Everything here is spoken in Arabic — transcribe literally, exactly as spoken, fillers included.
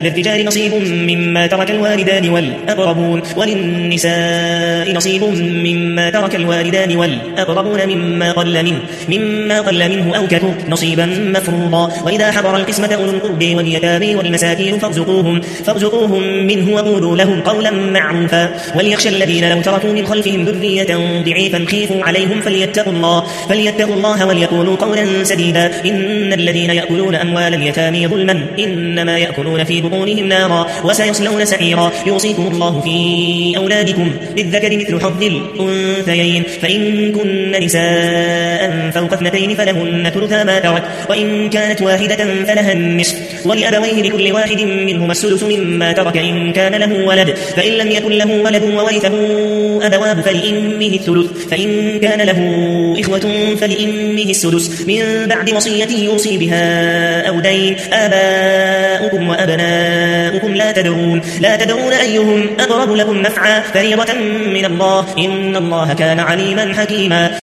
للرجال نصيب مما ترك الوالدان والأقربون وللنساء نصيب مما ترك الوالدان والأقربون مما قل منه مما قل منه أو كثر نصيبا مفروضا. وإذا حضر القسمة أولو القرب واليتامى والمساكين فارزقوهم فارزقوهم منه وقولوا لهم قولا معروفا. وليخشى الذين لو تركوا من خلفهم ذرية ضعيفا خيفوا عليهم فليتقوا الله فليتقوا الله وليقولوا قولا سديدا. إن الذين يأكلون أموال اليتامى ظلما إنما يأكلون في بطونهم نارا وسيصلون سعيرا. يوصيكم الله في أولادكم للذكر مثل حظ الأنثيين فإن كن نساء فوق اثنتين فلهن ثلثا ما ترك وإن كانت واحدة فلها النصف ولأبويه لكل واحد منهما السدس مما ترك إن كان له ولد فإن لم يكن له ولد وورثه أبواه فلأمه الثلث فإن كان له إخوة فلأمه السدس من بعد وصية يوصي بها أو دين. آباؤكم وأبناؤكم لا تدرون لا تدرون أيهم أقرب لكم نفعا فريضة من الله إن الله كان عليما حكيما.